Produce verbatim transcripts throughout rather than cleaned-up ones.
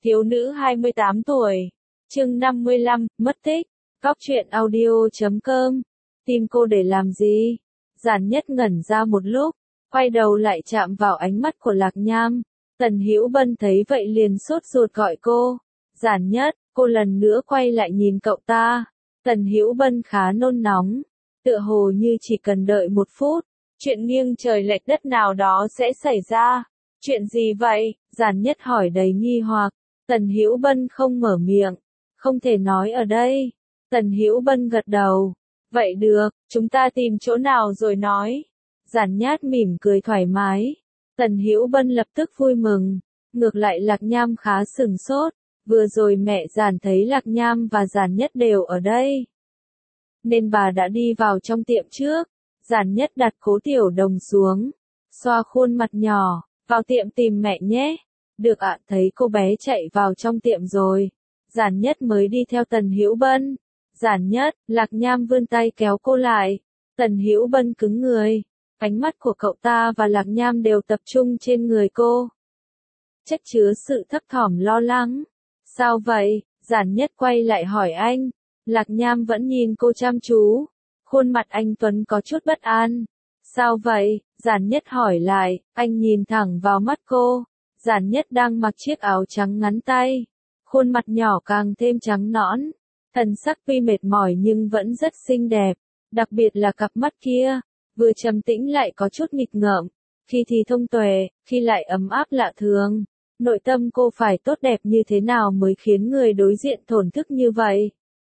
Thiếu nữ hai mươi tám tuổi. Chương năm mươi lăm, mất tích. Góc truyện audio chấm com. Tìm cô để làm gì? Giản Nhất ngẩn ra một lúc, quay đầu lại chạm vào ánh mắt của Lạc Nham. Tần Hữu Bân thấy vậy liền sốt ruột gọi cô. Giản Nhất, cô lần nữa quay lại nhìn cậu ta. Tần Hữu Bân khá nôn nóng, tựa hồ như chỉ cần đợi một phút, chuyện nghiêng trời lệch đất nào đó sẽ xảy ra. Chuyện gì vậy? Giản Nhất hỏi đầy nghi hoặc. Tần Hữu Bân không mở miệng. Không thể nói ở đây. Tần Hữu Bân gật đầu. Vậy được, chúng ta tìm chỗ nào rồi nói. Giản Nhát mỉm cười thoải mái. Tần Hữu Bân lập tức vui mừng. Ngược lại Lạc Nham khá sừng sốt. Vừa rồi mẹ Giản thấy Lạc Nham và Giản Nhất đều ở đây, nên bà đã đi vào trong tiệm trước. Giản Nhất đặt Cố Tiểu Đồng xuống, xoa khuôn mặt nhỏ. Vào tiệm tìm mẹ nhé. Được ạ. Thấy cô bé chạy vào trong tiệm rồi, Giản Nhất mới đi theo Tần Hữu Bân. Giản Nhất, Lạc Nham vươn tay kéo cô lại. Tần Hữu Bân cứng người. Ánh mắt của cậu ta và Lạc Nham đều tập trung trên người cô, chất chứa sự thấp thỏm lo lắng. Sao vậy? Giản Nhất quay lại hỏi anh. Lạc Nham vẫn nhìn cô chăm chú. Khuôn mặt anh tuấn có chút bất an. Sao vậy? Giản Nhất hỏi lại. Anh nhìn thẳng vào mắt cô. Giản Nhất đang mặc chiếc áo trắng ngắn tay. Khuôn mặt nhỏ càng thêm trắng nõn. Thần sắc tuy mệt mỏi nhưng vẫn rất xinh đẹp. Đặc biệt là cặp mắt kia. Vừa trầm tĩnh lại có chút nghịch ngợm. Khi thì thông tuệ, khi lại ấm áp lạ thường. Nội tâm cô phải tốt đẹp như thế nào mới khiến người đối diện thổn thức như vậy?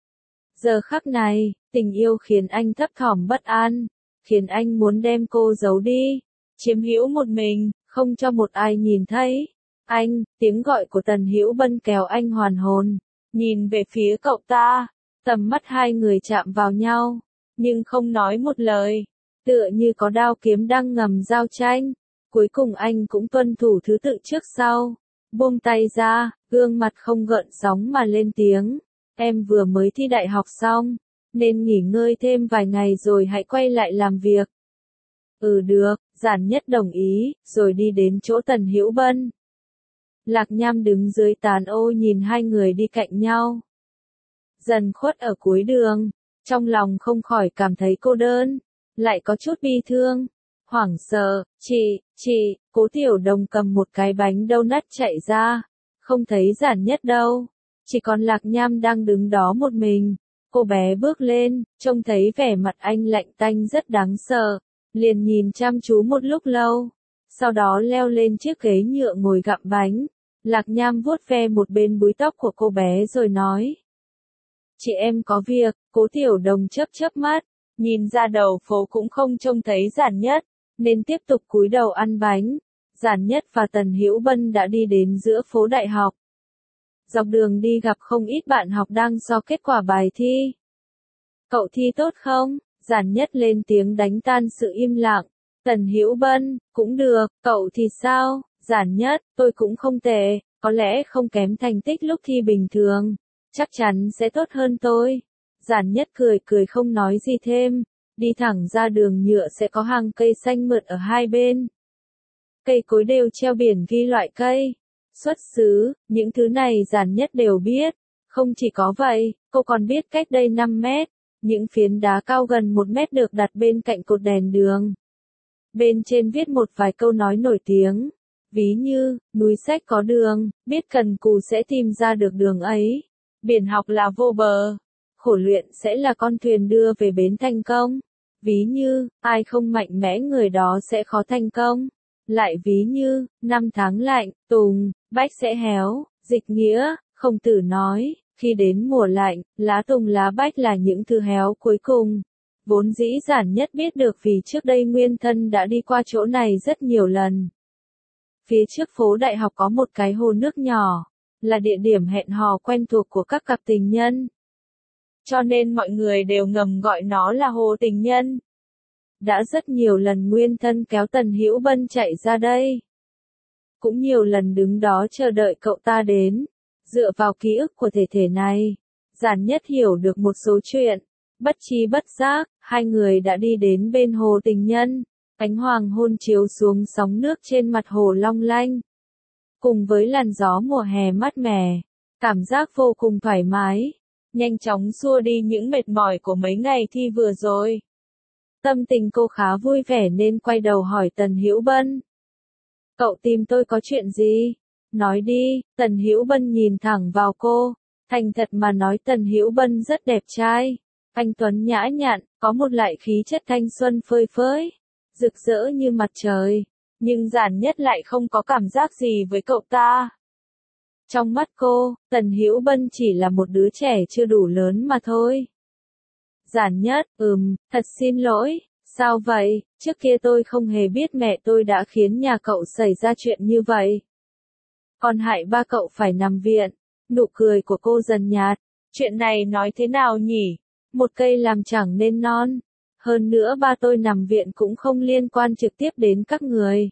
Giờ khắc này, tình yêu khiến anh thấp thỏm bất an, khiến anh muốn đem cô giấu đi, chiếm hữu một mình, không cho một ai nhìn thấy. Anh, tiếng gọi của Tần Hữu Bân kéo anh hoàn hồn, nhìn về phía cậu ta, tầm mắt hai người chạm vào nhau, nhưng không nói một lời, tựa như có đao kiếm đang ngầm giao tranh. Cuối cùng anh cũng tuân thủ thứ tự trước sau, buông tay ra, gương mặt không gợn sóng mà lên tiếng. Em vừa mới thi đại học xong, nên nghỉ ngơi thêm vài ngày rồi hãy quay lại làm việc. Ừ được, Giản Nhất đồng ý, rồi đi đến chỗ Tần Hữu Bân. Lạc Nham đứng dưới tán ô nhìn hai người đi cạnh nhau. Dần khuất ở cuối đường, trong lòng không khỏi cảm thấy cô đơn, lại có chút bi thương. Hoảng sợ, chị, chị, Cố Tiểu Đồng cầm một cái bánh donut chạy ra, không thấy Giản Nhất đâu, chỉ còn Lạc Nham đang đứng đó một mình. Cô bé bước lên, trông thấy vẻ mặt anh lạnh tanh rất đáng sợ, liền nhìn chăm chú một lúc lâu, sau đó leo lên chiếc ghế nhựa ngồi gặm bánh. Lạc Nham vuốt ve một bên búi tóc của cô bé rồi nói. Chị em có việc. Cố Tiểu Đồng chớp chớp mắt, nhìn ra đầu phố cũng không trông thấy Giản Nhất, nên tiếp tục cúi đầu ăn bánh. Giản Nhất và Tần Hữu Bân đã đi đến giữa phố đại học. Dọc đường đi gặp không ít bạn học đang so kết quả bài thi. Cậu thi tốt không? Giản Nhất lên tiếng đánh tan sự im lặng. Tần Hữu Bân, cũng được, cậu thì sao? Giản Nhất, tôi cũng không tệ, có lẽ không kém thành tích lúc thi bình thường, chắc chắn sẽ tốt hơn tôi. Giản Nhất cười cười không nói gì thêm, đi thẳng ra đường nhựa sẽ có hàng cây xanh mượt ở hai bên. Cây cối đều treo biển ghi loại cây, xuất xứ, những thứ này Giản Nhất đều biết. Không chỉ có vậy, cô còn biết cách đây năm mét, những phiến đá cao gần một mét được đặt bên cạnh cột đèn đường. Bên trên viết một vài câu nói nổi tiếng, ví như, núi sách có đường, biết cần cù sẽ tìm ra được đường ấy. Biển học là vô bờ, khổ luyện sẽ là con thuyền đưa về bến thành công. Ví như, ai không mạnh mẽ người đó sẽ khó thành công. Lại ví như, năm tháng lạnh, tùng, bách sẽ héo. Dịch nghĩa, Khổng Tử nói, khi đến mùa lạnh, lá tùng lá bách là những thứ héo cuối cùng. Vốn dĩ Giản Nhất biết được vì trước đây nguyên thân đã đi qua chỗ này rất nhiều lần. Phía trước phố đại học có một cái hồ nước nhỏ, là địa điểm hẹn hò quen thuộc của các cặp tình nhân. Cho nên mọi người đều ngầm gọi nó là hồ tình nhân. Đã rất nhiều lần nguyên thân kéo Tần Hữu Bân chạy ra đây. Cũng nhiều lần đứng đó chờ đợi cậu ta đến. Dựa vào ký ức của thể thể này, Giản Nhất hiểu được một số chuyện. Bất tri bất giác, hai người đã đi đến bên hồ tình nhân. Ánh hoàng hôn chiếu xuống sóng nước trên mặt hồ long lanh. cùng với làn gió mùa hè mát mẻ, cảm giác vô cùng thoải mái, nhanh chóng xua đi những mệt mỏi của mấy ngày thi vừa rồi. Tâm tình cô khá vui vẻ nên quay đầu hỏi Tần Hữu Bân. Cậu tìm tôi có chuyện gì? Nói đi. Tần Hữu Bân nhìn thẳng vào cô, thành thật mà nói Tần Hữu Bân rất đẹp trai. Anh tuấn nhã nhặn, có một loại khí chất thanh xuân phơi phới, rực rỡ như mặt trời, nhưng Giản Nhất lại không có cảm giác gì với cậu ta. Trong mắt cô, Tần Hữu Bân chỉ là một đứa trẻ chưa đủ lớn mà thôi. Giản Nhất, ừm, thật xin lỗi, sao vậy, trước kia tôi không hề biết mẹ tôi đã khiến nhà cậu xảy ra chuyện như vậy. Còn hại ba cậu phải nằm viện. Nụ cười của cô dần nhạt. Chuyện này nói thế nào nhỉ? Một cây làm chẳng nên non. Hơn nữa ba tôi nằm viện cũng không liên quan trực tiếp đến các người.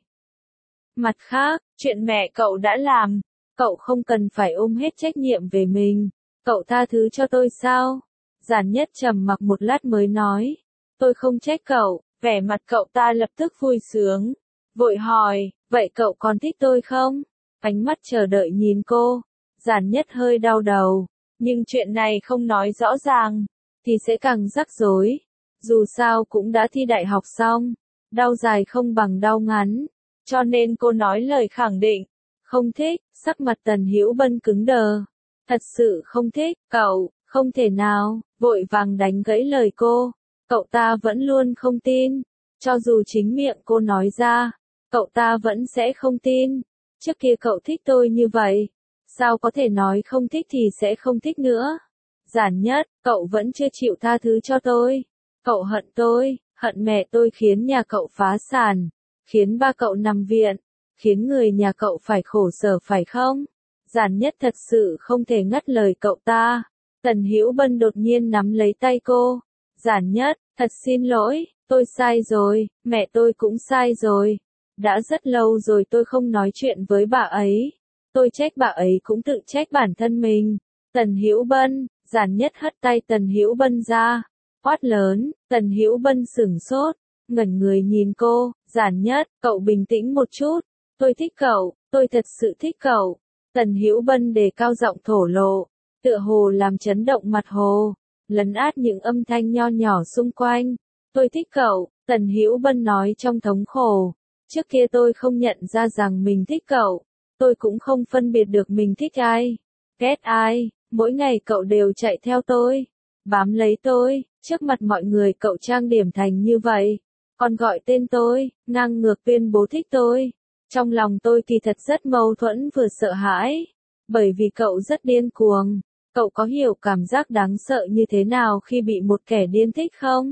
Mặt khác, chuyện mẹ cậu đã làm, cậu không cần phải ôm hết trách nhiệm về mình. Cậu tha thứ cho tôi sao? Giản Nhất trầm mặc một lát mới nói. Tôi không trách cậu. Vẻ mặt cậu ta lập tức vui sướng. Vội hỏi, vậy cậu còn thích tôi không? Ánh mắt chờ đợi nhìn cô. Giản Nhất hơi đau đầu. Nhưng chuyện này không nói rõ ràng, thì sẽ càng rắc rối. Dù sao cũng đã thi đại học xong. Đau dài không bằng đau ngắn. Cho nên cô nói lời khẳng định. Không thích. Sắc mặt Tần Hữu Bân cứng đờ. Thật sự không thích. Cậu, không thể nào. Vội vàng đánh gãy lời cô. Cậu ta vẫn luôn không tin. Cho dù chính miệng cô nói ra, cậu ta vẫn sẽ không tin. Trước kia cậu thích tôi như vậy, sao có thể nói không thích thì sẽ không thích nữa? Giản Nhất, cậu vẫn chưa chịu tha thứ cho tôi. Cậu hận tôi, hận mẹ tôi khiến nhà cậu phá sản, khiến ba cậu nằm viện, khiến người nhà cậu phải khổ sở phải không? Giản Nhất thật sự không thể ngắt lời cậu ta. Tần Hữu Bân đột nhiên nắm lấy tay cô. Giản Nhất, thật xin lỗi, tôi sai rồi, mẹ tôi cũng sai rồi. Đã rất lâu rồi tôi không nói chuyện với bà ấy. Tôi trách bà ấy cũng tự trách bản thân mình. Tần Hữu Bân, Giản Nhất hất tay Tần Hữu Bân ra. Quát lớn, Tần Hữu Bân sửng sốt, ngẩn người nhìn cô. Giản Nhất, cậu bình tĩnh một chút. Tôi thích cậu, tôi thật sự thích cậu. Tần Hữu Bân đề cao giọng thổ lộ, tựa hồ làm chấn động mặt hồ, lấn át những âm thanh nho nhỏ xung quanh. Tôi thích cậu, Tần Hữu Bân nói trong thống khổ. Trước kia tôi không nhận ra rằng mình thích cậu. Tôi cũng không phân biệt được mình thích ai, ghét ai. Mỗi ngày cậu đều chạy theo tôi, bám lấy tôi. Trước mặt mọi người cậu trang điểm thành như vậy, còn gọi tên tôi, ngang ngược tuyên bố thích tôi. Trong lòng tôi kỳ thật rất mâu thuẫn vừa sợ hãi. Bởi vì cậu rất điên cuồng. Cậu có hiểu cảm giác đáng sợ như thế nào khi bị một kẻ điên thích không?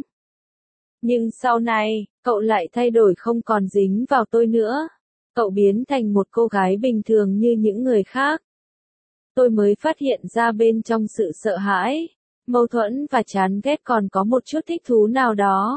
Nhưng sau này, cậu lại thay đổi không còn dính vào tôi nữa. Cậu biến thành một cô gái bình thường như những người khác. Tôi mới phát hiện ra bên trong sự sợ hãi, mâu thuẫn và chán ghét còn có một chút thích thú nào đó.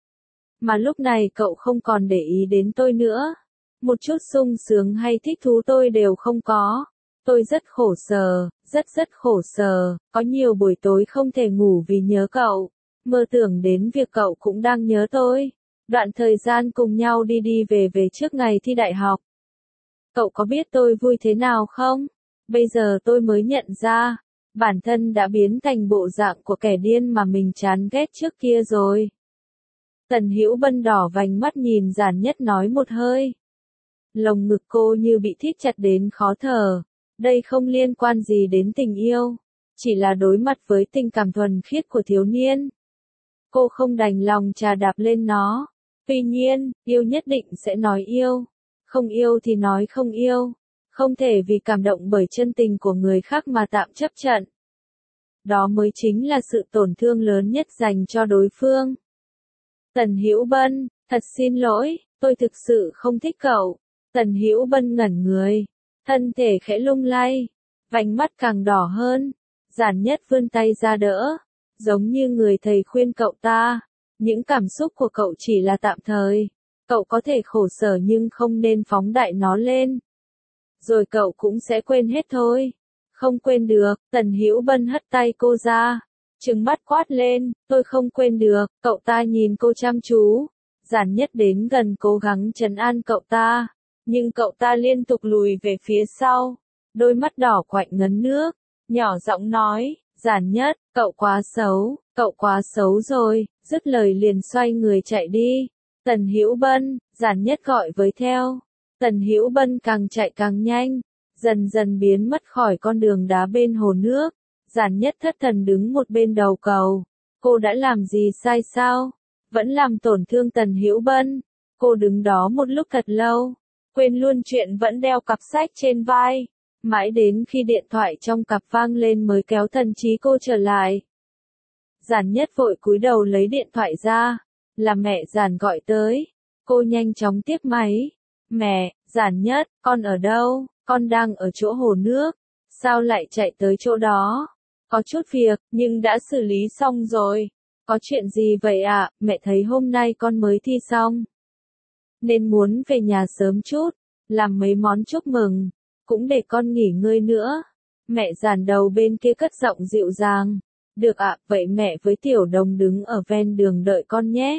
Mà lúc này cậu không còn để ý đến tôi nữa. Một chút sung sướng hay thích thú tôi đều không có. Tôi rất khổ sở, rất rất khổ sở, có nhiều buổi tối không thể ngủ vì nhớ cậu. Mơ tưởng đến việc cậu cũng đang nhớ tôi. Đoạn thời gian cùng nhau đi đi về về trước ngày thi đại học. Cậu có biết tôi vui thế nào không? Bây giờ tôi mới nhận ra, bản thân đã biến thành bộ dạng của kẻ điên mà mình chán ghét trước kia rồi. Tần Hữu Bân đỏ vành mắt nhìn Giản Nhất nói một hơi. Lồng ngực cô như bị thít chặt đến khó thở. Đây không liên quan gì đến tình yêu, chỉ là đối mặt với tình cảm thuần khiết của thiếu niên. Cô không đành lòng chà đạp lên nó. Tuy nhiên, yêu nhất định sẽ nói yêu. Không yêu thì nói không yêu. Không thể vì cảm động bởi chân tình của người khác mà tạm chấp trận. Đó mới chính là sự tổn thương lớn nhất dành cho đối phương. Tần Hữu Bân, thật xin lỗi, tôi thực sự không thích cậu. Tần Hữu Bân ngẩn người, thân thể khẽ lung lay, vành mắt càng đỏ hơn. Giản Nhất vươn tay ra đỡ, giống như người thầy khuyên cậu ta. Những cảm xúc của cậu chỉ là tạm thời. Cậu có thể khổ sở nhưng không nên phóng đại nó lên. Rồi cậu cũng sẽ quên hết thôi. Không quên được. Tần Hữu Bân hất tay cô ra, trừng mắt quát lên, tôi không quên được. Cậu ta nhìn cô chăm chú. Giản Nhất đến gần cố gắng trấn an cậu ta. Nhưng cậu ta liên tục lùi về phía sau, đôi mắt đỏ quạnh ngấn nước, nhỏ giọng nói, Giản Nhất, cậu quá xấu, cậu quá xấu rồi, dứt lời liền xoay người chạy đi. Tần Hữu Bân, Giản Nhất gọi với theo. Tần Hữu Bân càng chạy càng nhanh, dần dần biến mất khỏi con đường đá bên hồ nước. Giản Nhất thất thần đứng một bên đầu cầu. Cô đã làm gì sai sao? Vẫn làm tổn thương Tần Hữu Bân. Cô đứng đó một lúc thật lâu, quên luôn chuyện vẫn đeo cặp sách trên vai. Mãi đến khi điện thoại trong cặp vang lên mới kéo thần trí cô trở lại. Giản Nhất vội cúi đầu lấy điện thoại ra, là mẹ Giản gọi tới. Cô nhanh chóng tiếp máy. Mẹ, Giản Nhất, con ở đâu? Con đang ở chỗ hồ nước. Sao lại chạy tới chỗ đó? Có chút việc, nhưng đã xử lý xong rồi. Có chuyện gì vậy ạ? Mẹ thấy hôm nay con mới thi xong, nên muốn về nhà sớm chút, làm mấy món chúc mừng, cũng để con nghỉ ngơi nữa. Mẹ Giản đầu bên kia cất giọng dịu dàng. Được ạ, vậy mẹ với Tiểu Đồng đứng ở ven đường đợi con nhé.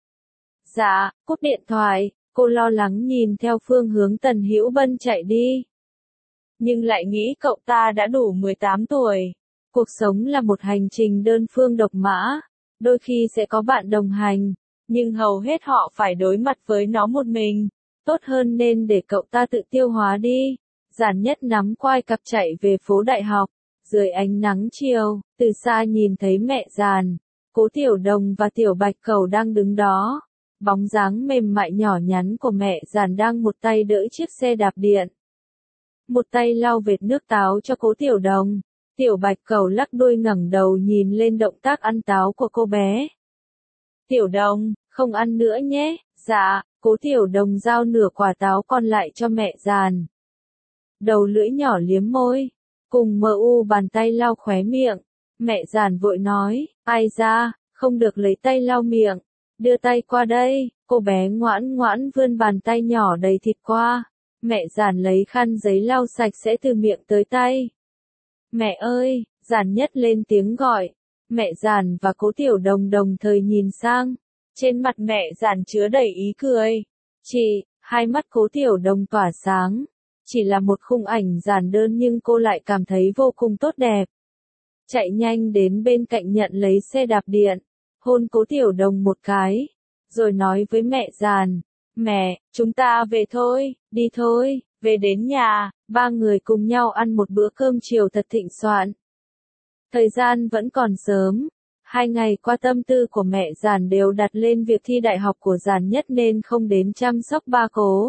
Dạ, cúp điện thoại, cô lo lắng nhìn theo phương hướng Tần Hữu Bân chạy đi. Nhưng lại nghĩ cậu ta đã đủ mười tám tuổi. Cuộc sống là một hành trình đơn phương độc mã, đôi khi sẽ có bạn đồng hành, nhưng hầu hết họ phải đối mặt với nó một mình. Tốt hơn nên để cậu ta tự tiêu hóa đi. Giản Nhất nắm quai cặp chạy về phố Đại học. Dưới ánh nắng chiều, từ xa nhìn thấy mẹ Giản, Cố Tiểu Đồng và Tiểu Bạch Cẩu đang đứng đó. Bóng dáng mềm mại nhỏ nhắn của mẹ Giản đang một tay đỡ chiếc xe đạp điện, một tay lau vệt nước táo cho Cố Tiểu Đồng. Tiểu Bạch Cẩu lắc đuôi ngẩng đầu nhìn lên động tác ăn táo của cô bé. Tiểu Đồng, không ăn nữa nhé. Dạ, Cố Tiểu Đồng giao nửa quả táo còn lại cho mẹ Giản. Đầu lưỡi nhỏ liếm môi, cùng mờ u bàn tay lau khóe miệng. Mẹ Giản vội nói, ai ra, không được lấy tay lau miệng. Đưa tay qua đây. Cô bé ngoãn ngoãn vươn bàn tay nhỏ đầy thịt qua. Mẹ Giản lấy khăn giấy lau sạch sẽ từ miệng tới tay. Mẹ ơi, Giản Nhất lên tiếng gọi. Mẹ Giản và Cố Tiểu Đồng đồng thời nhìn sang. Trên mặt mẹ Giản chứa đầy ý cười. Chị, hai mắt Cố Tiểu Đồng tỏa sáng. Chỉ là một khung ảnh giản đơn nhưng cô lại cảm thấy vô cùng tốt đẹp. Chạy nhanh đến bên cạnh nhận lấy xe đạp điện, hôn Cố Tiểu Đồng một cái, rồi nói với mẹ Giản, mẹ, chúng ta về thôi, đi thôi, về đến nhà. Ba người cùng nhau ăn một bữa cơm chiều thật thịnh soạn. Thời gian vẫn còn sớm, hai ngày qua tâm tư của mẹ Giản đều đặt lên việc thi đại học của Giản Nhất nên không đến chăm sóc ba Cố.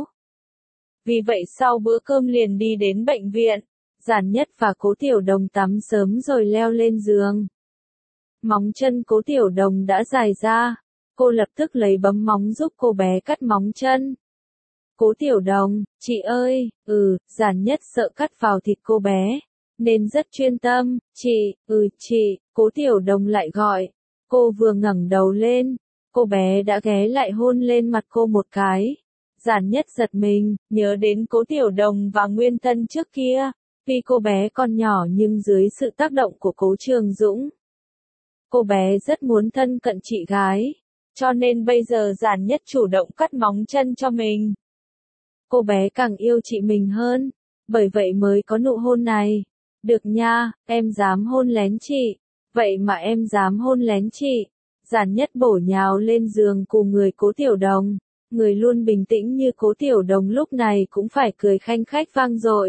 Vì vậy sau bữa cơm liền đi đến bệnh viện. Giản Nhất và Cố Tiểu Đồng tắm sớm rồi leo lên giường. Móng chân Cố Tiểu Đồng đã dài ra. Cô lập tức lấy bấm móng giúp cô bé cắt móng chân. Cố Tiểu Đồng, chị ơi, ừ, Giản Nhất sợ cắt vào thịt cô bé, nên rất chuyên tâm. Chị, ừ chị, Cố Tiểu Đồng lại gọi. Cô vừa ngẩng đầu lên, cô bé đã ghé lại hôn lên mặt cô một cái. Giản Nhất giật mình, nhớ đến Cố Tiểu Đồng và Nguyên Thân trước kia. Tuy cô bé còn nhỏ nhưng dưới sự tác động của Cố Trường Dũng, cô bé rất muốn thân cận chị gái. Cho nên bây giờ Giản Nhất chủ động cắt móng chân cho mình. Cô bé càng yêu chị mình hơn, bởi vậy mới có nụ hôn này. Được nha, em dám hôn lén chị. Vậy mà em dám hôn lén chị. Giản Nhất bổ nhào lên giường cùng người Cố Tiểu Đồng. Người luôn bình tĩnh như Cố Tiểu Đồng lúc này cũng phải cười khanh khách vang dội.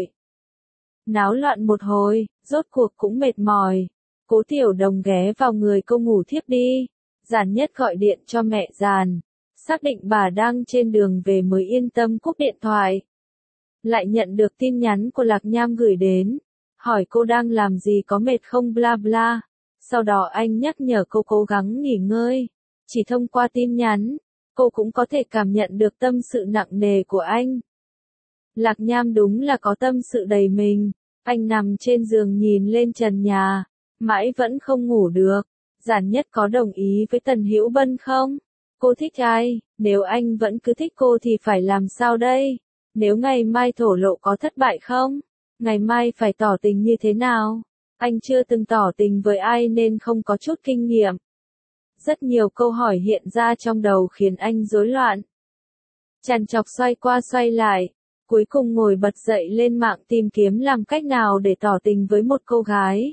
Náo loạn một hồi, rốt cuộc cũng mệt mỏi. Cố Tiểu Đồng ghé vào người cô ngủ thiếp đi. Giản Nhất gọi điện cho mẹ Giản, xác định bà đang trên đường về mới yên tâm cúp điện thoại. Lại nhận được tin nhắn của Lạc Nham gửi đến, hỏi cô đang làm gì, có mệt không bla bla. Sau đó anh nhắc nhở cô cố gắng nghỉ ngơi. Chỉ thông qua tin nhắn, cô cũng có thể cảm nhận được tâm sự nặng nề của anh. Lạc Nham đúng là có tâm sự đầy mình. Anh nằm trên giường nhìn lên trần nhà, mãi vẫn không ngủ được. Giản Nhất có đồng ý với Tần Hữu Bân không? Cô thích ai? Nếu anh vẫn cứ thích cô thì phải làm sao đây? Nếu ngày mai thổ lộ có thất bại không? Ngày mai phải tỏ tình như thế nào? Anh chưa từng tỏ tình với ai nên không có chút kinh nghiệm. Rất nhiều câu hỏi hiện ra trong đầu khiến anh rối loạn. Trằn trọc xoay qua xoay lại, cuối cùng ngồi bật dậy lên mạng tìm kiếm làm cách nào để tỏ tình với một cô gái.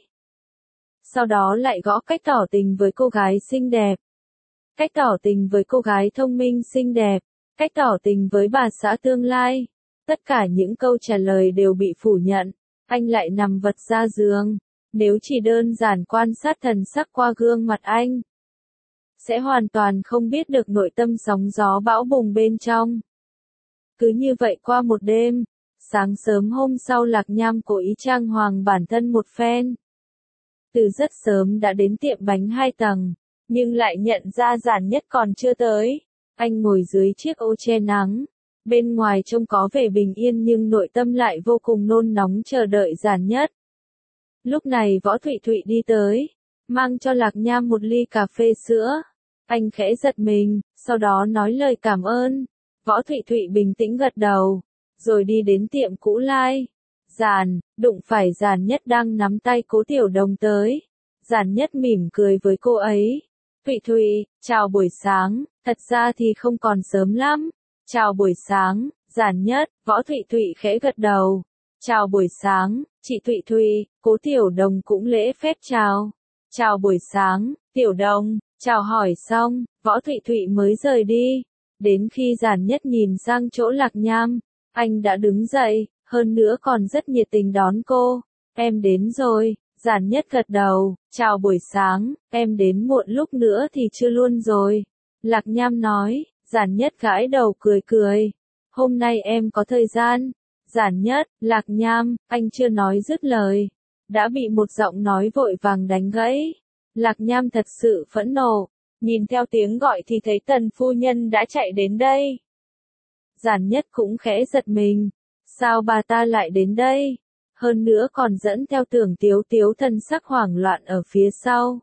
Sau đó lại gõ cách tỏ tình với cô gái xinh đẹp. Cách tỏ tình với cô gái thông minh xinh đẹp. Cách tỏ tình với bà xã tương lai. Tất cả những câu trả lời đều bị phủ nhận. Anh lại nằm vật ra giường. Nếu chỉ đơn giản quan sát thần sắc qua gương mặt anh, sẽ hoàn toàn không biết được nội tâm sóng gió bão bùng bên trong. Cứ như vậy qua một đêm, sáng sớm hôm sau Lạc Nham cố ý trang hoàng bản thân một phen. Từ rất sớm đã đến tiệm bánh hai tầng, nhưng lại nhận ra Giản Nhất còn chưa tới. Anh ngồi dưới chiếc ô che nắng. Bên ngoài trông có vẻ bình yên nhưng nội tâm lại vô cùng nôn nóng chờ đợi Giản Nhất. Lúc này Võ Thụy Thụy đi tới, mang cho Lạc Nham một ly cà phê sữa. Anh khẽ giật mình, sau đó nói lời cảm ơn. Võ Thụy Thụy bình tĩnh gật đầu, rồi đi đến tiệm cũ lai. Giản, đụng phải Giản Nhất đang nắm tay Cố Tiểu Đồng tới. Giản Nhất mỉm cười với cô ấy. Thụy Thụy, chào buổi sáng, thật ra thì không còn sớm lắm. Chào buổi sáng, Giản Nhất, Võ Thụy Thụy khẽ gật đầu. Chào buổi sáng, chị Thụy Thụy, Cố Tiểu Đồng cũng lễ phép chào. Chào buổi sáng, Tiểu Đồng, chào hỏi xong, Võ Thụy Thụy mới rời đi. Đến khi Giản Nhất nhìn sang chỗ Lạc Nham, anh đã đứng dậy, hơn nữa còn rất nhiệt tình đón cô. Em đến rồi, Giản Nhất gật đầu, chào buổi sáng, em đến muộn lúc nữa thì chưa luôn rồi. Lạc Nham nói, Giản Nhất gãi đầu cười cười. Hôm nay em có thời gian. Giản Nhất, Lạc Nham, anh chưa nói dứt lời. Đã bị một giọng nói vội vàng đánh gãy. Lạc Nham thật sự phẫn nộ. Nhìn theo tiếng gọi thì thấy Tần phu nhân đã chạy đến đây. Giản Nhất cũng khẽ giật mình. Sao bà ta lại đến đây? Hơn nữa còn dẫn theo Tưởng Tiếu Tiếu thân sắc hoảng loạn ở phía sau.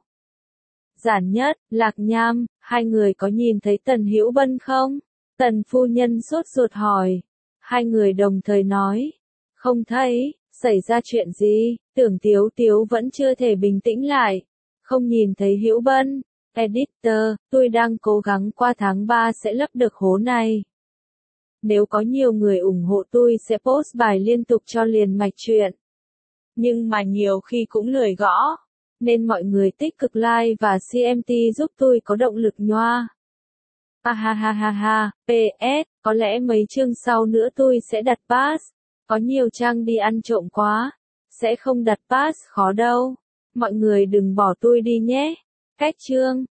Giản Nhất, Lạc Nham, hai người có nhìn thấy Tần Hữu Bân không? Tần phu nhân sốt ruột hỏi. Hai người đồng thời nói. Không thấy, xảy ra chuyện gì? Tưởng Tiếu Tiếu vẫn chưa thể bình tĩnh lại. Không nhìn thấy Hữu Bân. Editor, tôi đang cố gắng qua tháng ba sẽ lấp được hố này. Nếu có nhiều người ủng hộ tôi sẽ post bài liên tục cho liền mạch chuyện. Nhưng mà nhiều khi cũng lười gõ. Nên mọi người tích cực like và xê em tê giúp tôi có động lực nhoa. Ha ha ha ha ha, pê ét, có lẽ mấy chương sau nữa tôi sẽ đặt pass. Có nhiều trang đi ăn trộm quá. Sẽ không đặt pass khó đâu. Mọi người đừng bỏ tôi đi nhé. Cách chương.